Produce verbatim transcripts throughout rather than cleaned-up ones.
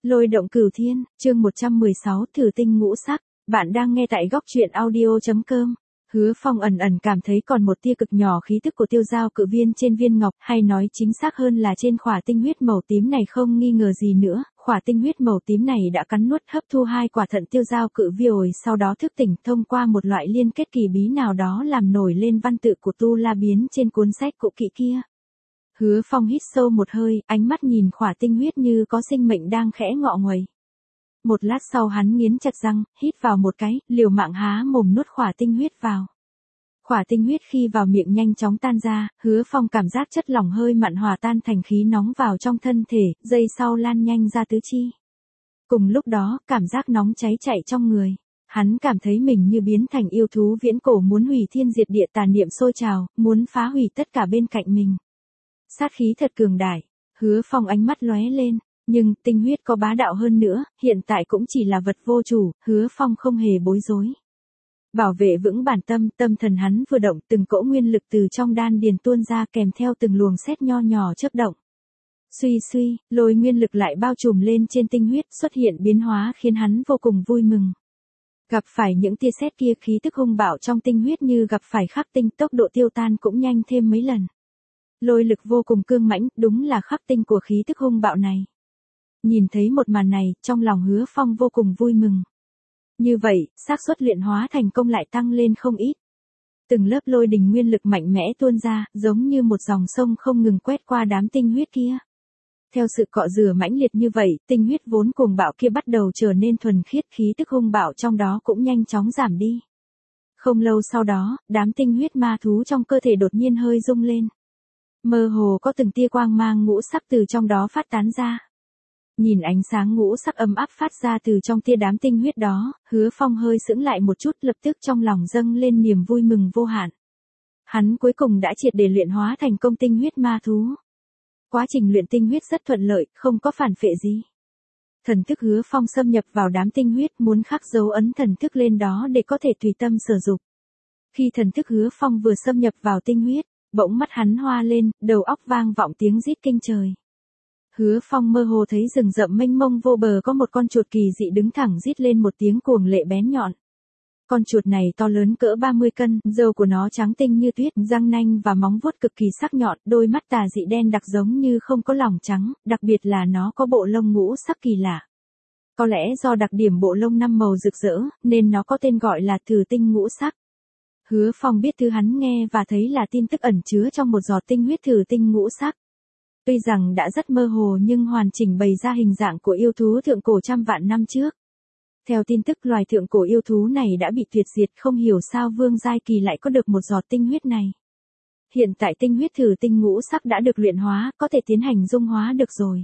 Lôi động cửu thiên, chương một trăm mười sáu thử tinh ngũ sắc, bạn đang nghe tại góc truyện audio.com. Hứa Phong ẩn ẩn cảm thấy còn một tia cực nhỏ khí tức của tiêu giao cự viên trên viên ngọc, hay nói chính xác hơn là trên khỏa tinh huyết màu tím này không nghi ngờ gì nữa, khỏa tinh huyết màu tím này đã cắn nuốt hấp thu hai quả thận tiêu giao cự viồi sau đó thức tỉnh thông qua một loại liên kết kỳ bí nào đó làm nổi lên văn tự của tu la biến trên cuốn sách cũ kỹ kia. Hứa Phong hít sâu một hơi, ánh mắt nhìn khỏa tinh huyết như có sinh mệnh đang khẽ ngọ nguậy. Một lát sau hắn nghiến chặt răng, hít vào một cái, liều mạng há mồm nuốt khỏa tinh huyết vào. Khỏa tinh huyết khi vào miệng nhanh chóng tan ra, Hứa Phong cảm giác chất lỏng hơi mặn hòa tan thành khí nóng vào trong thân thể, giây sau lan nhanh ra tứ chi. Cùng lúc đó, cảm giác nóng cháy chạy trong người. Hắn cảm thấy mình như biến thành yêu thú viễn cổ muốn hủy thiên diệt địa, tà niệm sôi trào, muốn phá hủy tất cả bên cạnh mình. Sát khí thật cường đại, Hứa Phong ánh mắt lóe lên, nhưng tinh huyết có bá đạo hơn nữa, hiện tại cũng chỉ là vật vô chủ, Hứa Phong không hề bối rối. Bảo vệ vững bản tâm, tâm thần hắn vừa động, từng cỗ nguyên lực từ trong đan điền tuôn ra kèm theo từng luồng sét nho nhỏ chớp động. Suy suy, lôi nguyên lực lại bao trùm lên trên tinh huyết, xuất hiện biến hóa khiến hắn vô cùng vui mừng. Gặp phải những tia sét kia, khí tức hung bạo trong tinh huyết như gặp phải khắc tinh, tốc độ tiêu tan cũng nhanh thêm mấy lần. Lôi lực vô cùng cương mãnh, đúng là khắc tinh của khí tức hung bạo này. Nhìn thấy một màn này, trong lòng Hứa Phong vô cùng vui mừng. Như vậy, xác suất luyện hóa thành công lại tăng lên không ít. Từng lớp lôi đình nguyên lực mạnh mẽ tuôn ra, giống như một dòng sông không ngừng quét qua đám tinh huyết kia. Theo sự cọ rửa mãnh liệt như vậy, tinh huyết vốn cuồng bạo kia bắt đầu trở nên thuần khiết, khí tức hung bạo trong đó cũng nhanh chóng giảm đi. Không lâu sau đó, đám tinh huyết ma thú trong cơ thể đột nhiên hơi rung lên. Mơ hồ có từng tia quang mang ngũ sắc từ trong đó phát tán ra. Nhìn ánh sáng ngũ sắc ấm áp phát ra từ trong tia đám tinh huyết đó, Hứa Phong hơi sững lại một chút, lập tức trong lòng dâng lên niềm vui mừng vô hạn. Hắn cuối cùng đã triệt để luyện hóa thành công tinh huyết ma thú. Quá trình luyện tinh huyết rất thuận lợi, không có phản phệ gì. Thần thức Hứa Phong xâm nhập vào đám tinh huyết, muốn khắc dấu ấn thần thức lên đó để có thể tùy tâm sử dụng. Khi thần thức Hứa Phong vừa xâm nhập vào tinh huyết, bỗng mắt hắn hoa lên, đầu óc vang vọng tiếng rít kinh trời. Hứa Phong mơ hồ thấy rừng rậm mênh mông vô bờ có một con chuột kỳ dị đứng thẳng rít lên một tiếng cuồng lệ bén nhọn. Con chuột này to lớn cỡ ba mươi cân, râu của nó trắng tinh như tuyết, răng nanh và móng vuốt cực kỳ sắc nhọn, đôi mắt tà dị đen đặc giống như không có lòng trắng, đặc biệt là nó có bộ lông ngũ sắc kỳ lạ. Có lẽ do đặc điểm bộ lông năm màu rực rỡ, nên nó có tên gọi là thử tinh ngũ sắc. Hứa Phong biết thứ hắn nghe và thấy là tin tức ẩn chứa trong một giọt tinh huyết thử tinh ngũ sắc. Tuy rằng đã rất mơ hồ nhưng hoàn chỉnh bày ra hình dạng của yêu thú thượng cổ trăm vạn năm trước. Theo tin tức, loài thượng cổ yêu thú này đã bị tuyệt diệt, không hiểu sao Vương Giai Kỳ lại có được một giọt tinh huyết này. Hiện tại tinh huyết thử tinh ngũ sắc đã được luyện hóa, có thể tiến hành dung hóa được rồi.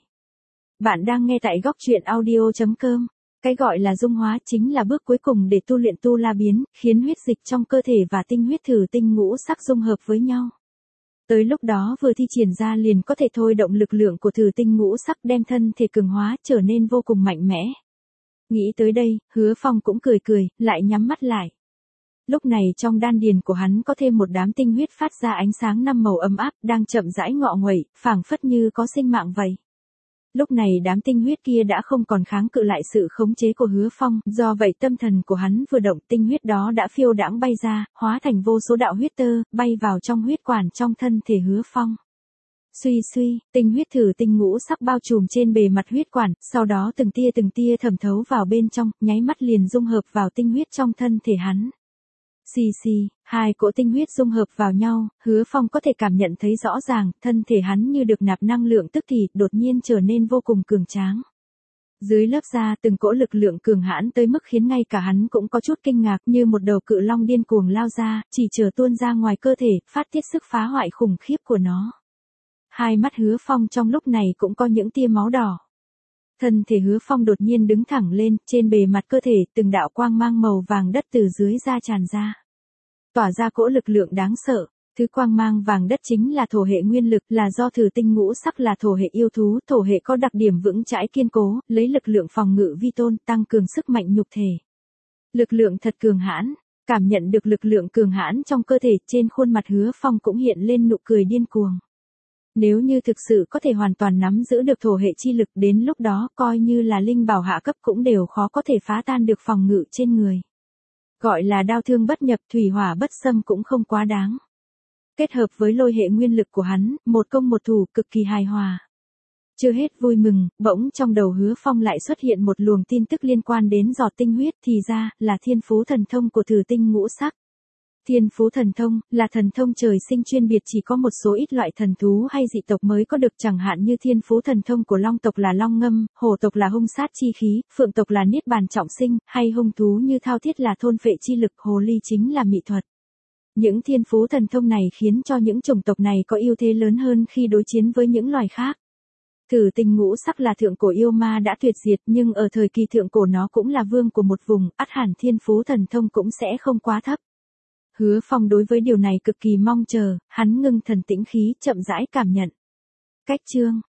Bạn đang nghe tại góc truyện audio.com. Cái gọi là dung hóa chính là bước cuối cùng để tu luyện tu la biến, khiến huyết dịch trong cơ thể và tinh huyết thử tinh ngũ sắc dung hợp với nhau. Tới lúc đó vừa thi triển ra liền có thể thôi động lực lượng của thử tinh ngũ sắc đem thân thể cường hóa trở nên vô cùng mạnh mẽ. Nghĩ tới đây, Hứa Phong cũng cười cười, lại nhắm mắt lại. Lúc này trong đan điền của hắn có thêm một đám tinh huyết phát ra ánh sáng năm màu ấm áp, đang chậm rãi ngọ nguậy, phảng phất như có sinh mạng vậy. Lúc này đám tinh huyết kia đã không còn kháng cự lại sự khống chế của Hứa Phong, do vậy tâm thần của hắn vừa động, tinh huyết đó đã phiêu đãng bay ra, hóa thành vô số đạo huyết tơ, bay vào trong huyết quản trong thân thể Hứa Phong. Suy suy, tinh huyết thử tinh ngũ sắc bao trùm trên bề mặt huyết quản, sau đó từng tia từng tia thẩm thấu vào bên trong, nháy mắt liền dung hợp vào tinh huyết trong thân thể hắn. Xì xì, hai cỗ tinh huyết dung hợp vào nhau, Hứa Phong có thể cảm nhận thấy rõ ràng, thân thể hắn như được nạp năng lượng tức thì, đột nhiên trở nên vô cùng cường tráng. Dưới lớp da từng cỗ lực lượng cường hãn tới mức khiến ngay cả hắn cũng có chút kinh ngạc, như một đầu cự long điên cuồng lao ra, chỉ chờ tuôn ra ngoài cơ thể, phát tiết sức phá hoại khủng khiếp của nó. Hai mắt Hứa Phong trong lúc này cũng có những tia máu đỏ. Thân thể Hứa Phong đột nhiên đứng thẳng lên, trên bề mặt cơ thể, từng đạo quang mang màu vàng đất từ dưới da tràn ra. Tỏa ra cỗ lực lượng đáng sợ, thứ quang mang vàng đất chính là thổ hệ nguyên lực, là do thử tinh ngũ sắc là thổ hệ yêu thú, thổ hệ có đặc điểm vững chãi kiên cố, lấy lực lượng phòng ngự vi tôn, tăng cường sức mạnh nhục thể. Lực lượng thật cường hãn, cảm nhận được lực lượng cường hãn trong cơ thể, trên khuôn mặt Hứa Phong cũng hiện lên nụ cười điên cuồng. Nếu như thực sự có thể hoàn toàn nắm giữ được thổ hệ chi lực, đến lúc đó coi như là linh bảo hạ cấp cũng đều khó có thể phá tan được phòng ngự trên người. Gọi là đao thương bất nhập, thủy hỏa bất xâm cũng không quá đáng. Kết hợp với lôi hệ nguyên lực của hắn, một công một thủ cực kỳ hài hòa. Chưa hết vui mừng, bỗng trong đầu Hứa Phong lại xuất hiện một luồng tin tức liên quan đến giọt tinh huyết, thì ra là thiên phú thần thông của thử tinh ngũ sắc. Thiên phú thần thông là thần thông trời sinh chuyên biệt, chỉ có một số ít loại thần thú hay dị tộc mới có được, chẳng hạn như thiên phú thần thông của long tộc là long ngâm, hổ tộc là hung sát chi khí, phượng tộc là niết bàn trọng sinh, hay hung thú như thao thiết là thôn phệ chi lực, hồ ly chính là mị thuật. Những thiên phú thần thông này khiến cho những chủng tộc này có ưu thế lớn hơn khi đối chiến với những loài khác. Thử tinh ngũ sắc là thượng cổ yêu ma đã tuyệt diệt, nhưng ở thời kỳ thượng cổ nó cũng là vương của một vùng, ắt hẳn thiên phú thần thông cũng sẽ không quá thấp. Hứa Phong đối với điều này cực kỳ mong chờ, hắn ngưng thần tĩnh khí, chậm rãi cảm nhận. Cách chương